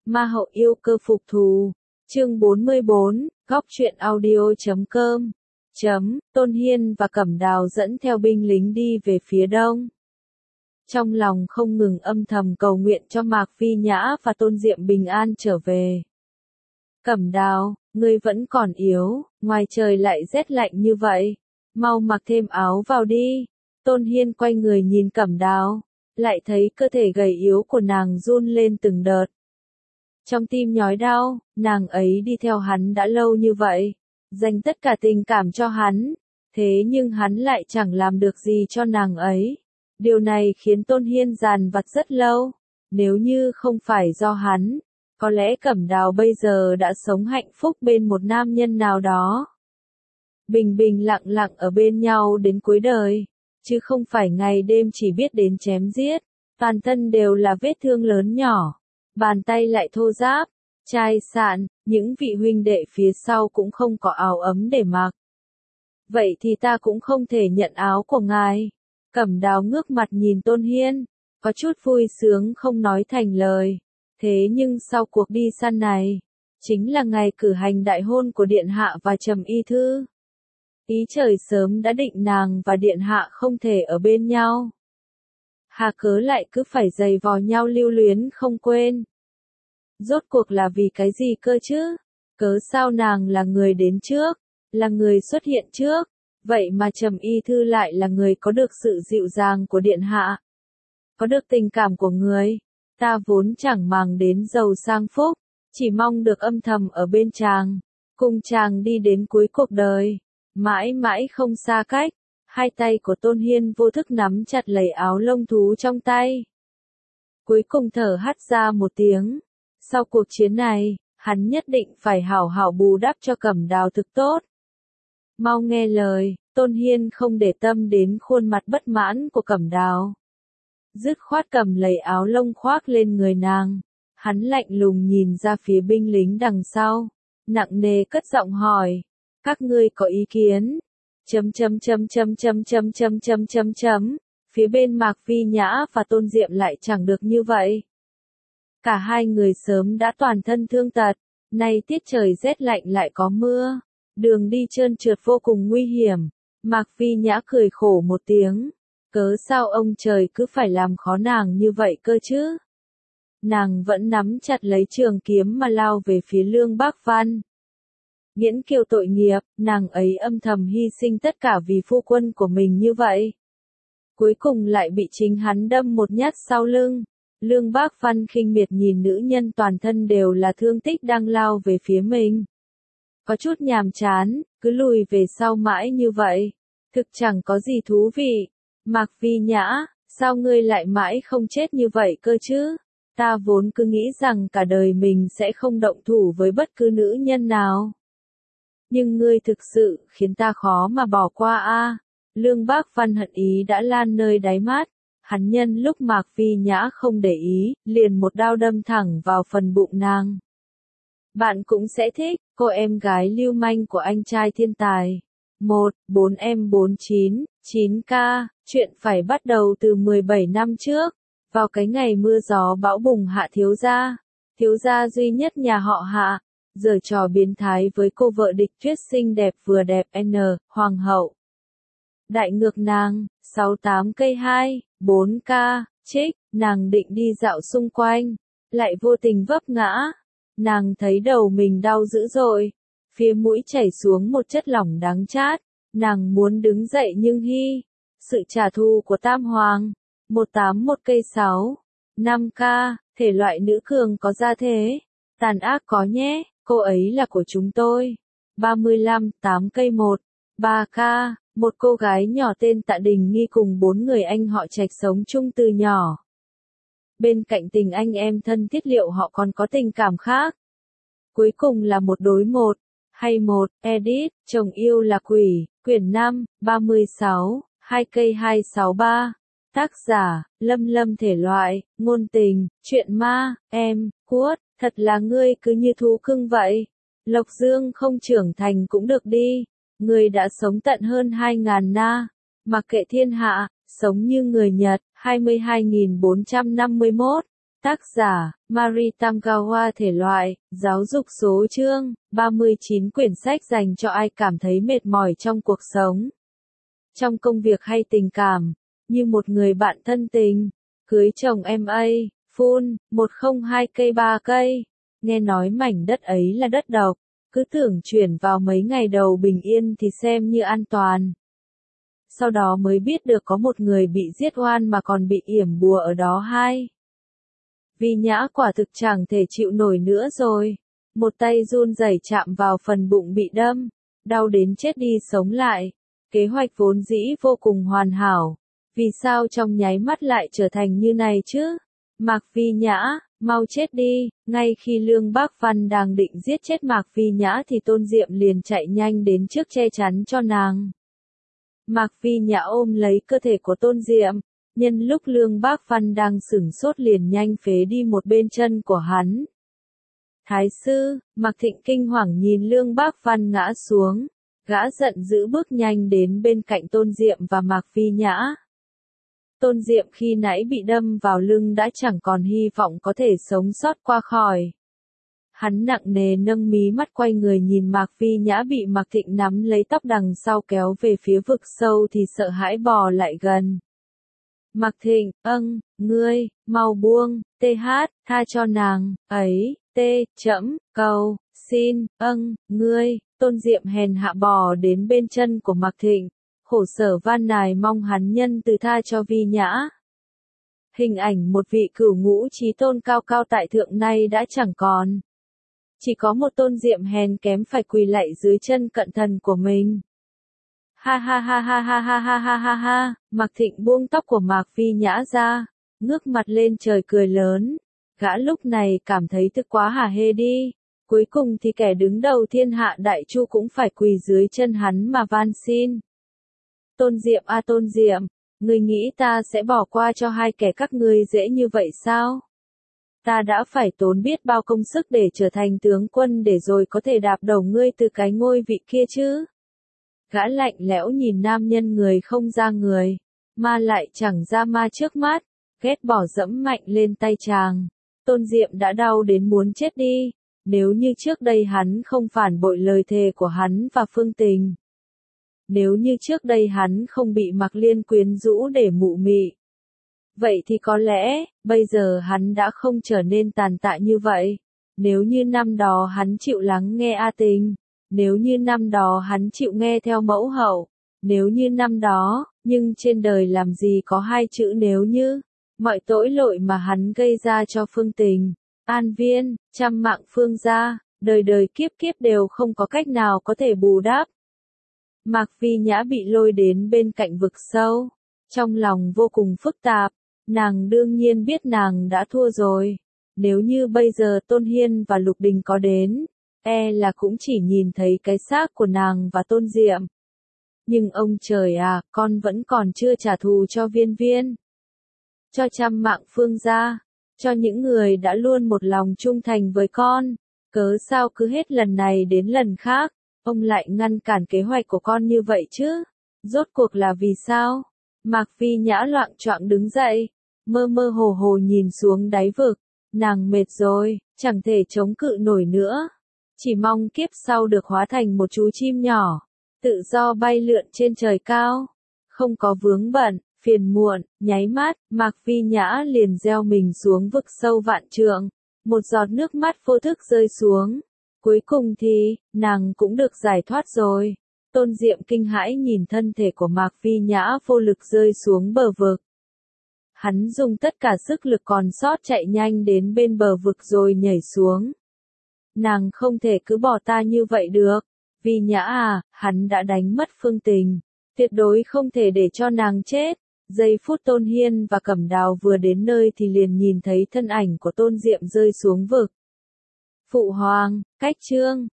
Ma hậu yêu cơ phục thù. Chương 44, góc truyện audio.com. Tôn Hiên và Cẩm Đào dẫn theo binh lính đi về phía đông. Trong lòng không ngừng âm thầm cầu nguyện cho Mạc Phi Nhã và Tôn Diệm bình an trở về. Cẩm Đào, ngươi vẫn còn yếu, ngoài trời lại rét lạnh như vậy. Mau mặc thêm áo vào đi. Tôn Hiên quay người nhìn Cẩm Đào, lại thấy cơ thể gầy yếu của nàng run lên từng đợt. Trong tim nhói đau, nàng ấy đi theo hắn đã lâu như vậy, dành tất cả tình cảm cho hắn, thế nhưng hắn lại chẳng làm được gì cho nàng ấy. Điều này khiến Tôn Hiên dằn vặt rất lâu, nếu như không phải do hắn, có lẽ Cẩm Đào bây giờ đã sống hạnh phúc bên một nam nhân nào đó. Bình bình lặng lặng ở bên nhau đến cuối đời, chứ không phải ngày đêm chỉ biết đến chém giết, toàn thân đều là vết thương lớn nhỏ. Bàn tay lại thô ráp, chai sạn, những vị huynh đệ phía sau cũng không có áo ấm để mặc. Vậy thì ta cũng không thể nhận áo của ngài. Cẩm Đào ngước mặt nhìn Tôn Hiên, có chút vui sướng không nói thành lời. Thế nhưng sau cuộc đi săn này, chính là ngày cử hành đại hôn của Điện Hạ và Trầm Y Thư. Ý trời sớm đã định nàng và Điện Hạ không thể ở bên nhau. Hà cớ lại cứ phải giày vò nhau lưu luyến không quên. Rốt cuộc là vì cái gì cơ chứ? Cớ sao nàng là người đến trước, là người xuất hiện trước, vậy mà Trầm Y Thư lại là người có được sự dịu dàng của Điện Hạ, có được tình cảm của người. Ta vốn chẳng màng đến giàu sang phúc, chỉ mong được âm thầm ở bên chàng, cùng chàng đi đến cuối cuộc đời, mãi mãi không xa cách. Hai tay của Tôn Hiên vô thức nắm chặt lấy áo lông thú trong tay. Cuối cùng thở hắt ra một tiếng. Sau cuộc chiến này, hắn nhất định phải hảo hảo bù đắp cho Cẩm Đào thực tốt. Mau nghe lời, Tôn Hiên không để tâm đến khuôn mặt bất mãn của Cẩm Đào. Dứt khoát cầm lấy áo lông khoác lên người nàng. Hắn lạnh lùng nhìn ra phía binh lính đằng sau, nặng nề cất giọng hỏi, các ngươi có ý kiến? Phía bên Mạc Phi Nhã và Tôn Diệm lại chẳng được như vậy. Cả hai người sớm đã toàn thân thương tật, nay tiết trời rét lạnh lại có mưa, đường đi trơn trượt vô cùng nguy hiểm. Mạc Phi Nhã cười khổ một tiếng, cớ sao ông trời cứ phải làm khó nàng như vậy cơ chứ? Nàng vẫn nắm chặt lấy trường kiếm mà lao về phía Lương Bác Văn. Nghiễn kiều tội nghiệp, nàng ấy âm thầm hy sinh tất cả vì phu quân của mình như vậy. Cuối cùng lại bị chính hắn đâm một nhát sau lưng. Lương Bác Văn khinh miệt nhìn nữ nhân toàn thân đều là thương tích đang lao về phía mình. Có chút nhàm chán, cứ lùi về sau mãi như vậy. Thực chẳng có gì thú vị. Mạc Phi Nhã, sao ngươi lại mãi không chết như vậy cơ chứ? Ta vốn cứ nghĩ rằng cả đời mình sẽ không động thủ với bất cứ nữ nhân nào. Nhưng ngươi thực sự khiến ta khó mà bỏ qua a. Lương Bác Văn hận ý đã lan nơi đáy mắt. Hắn nhân lúc Mạc Phi Nhã không để ý, liền một đao đâm thẳng vào phần bụng nàng. Bạn cũng sẽ thích, cô em gái lưu manh của anh trai thiên tài. 4M49, 9K, chuyện phải bắt đầu từ 17 năm trước. Vào cái ngày mưa gió bão bùng Hạ thiếu gia duy nhất nhà họ Hạ, giở trò biến thái với cô vợ địch tuyết xinh đẹp vừa đẹp Hoàng hậu. Đại ngược nàng, 68 cây 2, 4K, trích, nàng định đi dạo xung quanh, lại vô tình vấp ngã. Nàng thấy đầu mình đau dữ dội, phía mũi chảy xuống một chất lỏng đắng chát, nàng muốn đứng dậy nhưng sự trả thù của Tam Hoàng, 181 cây 6, 5K, thể loại nữ cường có gia thế, tàn ác có nhé, cô ấy là của chúng tôi. 35, 8 cây 1, 3K, một cô gái nhỏ tên Tạ Đình Nghi cùng 4 người anh họ Trạch sống chung từ nhỏ. Bên cạnh tình anh em thân thiết liệu họ còn có tình cảm khác. Cuối cùng là một đối một, hay một, edit, chồng yêu là quỷ, quyển 5, 36, 2 cây 263. Tác giả, Lâm Lâm thể loại, ngôn tình, chuyện ma, cuốt, thật là ngươi cứ như thú cưng vậy. Lộc Dương không trưởng thành cũng được đi. Người đã sống tận hơn 2.000 na. Mặc kệ thiên hạ, sống như người Nhật, 22.451. Tác giả, Mari Tamgawa. Thể loại, giáo dục số. Chương 39. Quyển sách dành cho ai cảm thấy mệt mỏi trong cuộc sống, trong công việc hay tình cảm, như một người bạn thân tình, cưới chồng MA, full, 102 cây 3 cây. Nghe nói mảnh đất ấy là đất độc, cứ tưởng chuyển vào mấy ngày đầu bình yên thì xem như an toàn. Sau đó mới biết được có một người bị giết oan mà còn bị yểm bùa ở đó hai. Vi Nhã quả thực chẳng thể chịu nổi nữa rồi. Một tay run rẩy chạm vào phần bụng bị đâm, đau đến chết đi sống lại. Kế hoạch vốn dĩ vô cùng hoàn hảo, vì sao trong nháy mắt lại trở thành như này chứ? Mạc Vi Nhã, mau chết đi. Ngay khi Lương Bác Văn đang định giết chết Mạc Vi Nhã thì Tôn Diệm liền chạy nhanh đến trước che chắn cho nàng. Mạc Vi Nhã ôm lấy cơ thể của Tôn Diệm, nhân lúc Lương Bác Văn đang sửng sốt liền nhanh phế đi một bên chân của hắn. Thái sư, Mạc Thịnh kinh hoàng nhìn Lương Bác Văn ngã xuống, gã giận dữ bước nhanh đến bên cạnh Tôn Diệm và Mạc Vi Nhã. Tôn Diệm khi nãy bị đâm vào lưng đã chẳng còn hy vọng có thể sống sót qua khỏi. Hắn nặng nề nâng mí mắt quay người nhìn Mạc Vi Nhã bị Mạc Thịnh nắm lấy tóc đằng sau kéo về phía vực sâu thì sợ hãi bò lại gần. Mạc Thịnh, ngươi, mau buông, tha cho nàng, ấy, cầu, xin, ngươi. Tôn Diệm hèn hạ bò đến bên chân của Mạc Thịnh, khổ sở van nài mong hắn nhân từ tha cho Vi Nhã. Hình ảnh một vị cửu ngũ chí tôn cao cao tại thượng nay đã chẳng còn. Chỉ có một Tôn Diệm hèn kém phải quỳ lạy dưới chân cận thần của mình. Ha ha ha ha ha ha ha ha ha ha. Mạc Thịnh buông tóc của Mạc Vi Nhã ra, ngước mặt lên trời cười lớn. Gã lúc này cảm thấy thực quá hả hê đi. Cuối cùng thì kẻ đứng đầu thiên hạ đại chu cũng phải quỳ dưới chân hắn mà van xin. Tôn Diệm à Tôn Diệm, ngươi nghĩ ta sẽ bỏ qua cho hai kẻ các ngươi dễ như vậy sao? Ta đã phải tốn biết bao công sức để trở thành tướng quân để rồi có thể đạp đầu ngươi từ cái ngôi vị kia chứ. Gã lạnh lẽo nhìn nam nhân người không ra người, ma lại chẳng ra ma trước mắt, ghét bỏ dẫm mạnh lên tay chàng. Tôn Diệm đã đau đến muốn chết đi, nếu như trước đây hắn không phản bội lời thề của hắn và Phương Tình. Nếu như trước đây hắn không bị Mạc Liên quyến rũ để mụ mị. Vậy thì có lẽ, bây giờ hắn đã không trở nên tàn tạ như vậy. Nếu như năm đó hắn chịu lắng nghe A Tình. Nếu như năm đó hắn chịu nghe theo mẫu hậu. Nếu như năm đó, nhưng trên đời làm gì có hai chữ nếu như. Mọi tội lỗi mà hắn gây ra cho Phương Tình, An Viên, trăm mạng Phương gia, đời đời kiếp kiếp đều không có cách nào có thể bù đắp. Mạc Vi Nhã bị lôi đến bên cạnh vực sâu, trong lòng vô cùng phức tạp. Nàng đương nhiên biết nàng đã thua rồi. Nếu như bây giờ Tôn Hiên và Lục Đình có đến, là cũng chỉ nhìn thấy cái xác của nàng và Tôn Diệm. Nhưng ông trời à, con vẫn còn chưa trả thù cho Viên Viên. Cho trăm mạng Phương gia, cho những người đã luôn một lòng trung thành với con. Cớ sao cứ hết lần này đến lần khác, ông lại ngăn cản kế hoạch của con như vậy chứ? Rốt cuộc là vì sao? Mạc Vi Nhã loạng choạng đứng dậy, mơ mơ hồ hồ nhìn xuống đáy vực. Nàng mệt rồi, chẳng thể chống cự nổi nữa. Chỉ mong kiếp sau được hóa thành một chú chim nhỏ, tự do bay lượn trên trời cao. Không có vướng bận, phiền muộn, nháy mắt, Mạc Vi Nhã liền gieo mình xuống vực sâu vạn trượng. Một giọt nước mắt vô thức rơi xuống. Cuối cùng thì, nàng cũng được giải thoát rồi. Tôn Diệm kinh hãi nhìn thân thể của Mạc Vi Nhã vô lực rơi xuống bờ vực. Hắn dùng tất cả sức lực còn sót chạy nhanh đến bên bờ vực rồi nhảy xuống. Nàng không thể cứ bỏ ta như vậy được. Vi Nhã à, hắn đã đánh mất Phương Tình. Tuyệt đối không thể để cho nàng chết. Giây phút Tôn Hiên và Cẩm Đào vừa đến nơi thì liền nhìn thấy thân ảnh của Tôn Diệm rơi xuống vực. Phụ hoàng, cách chương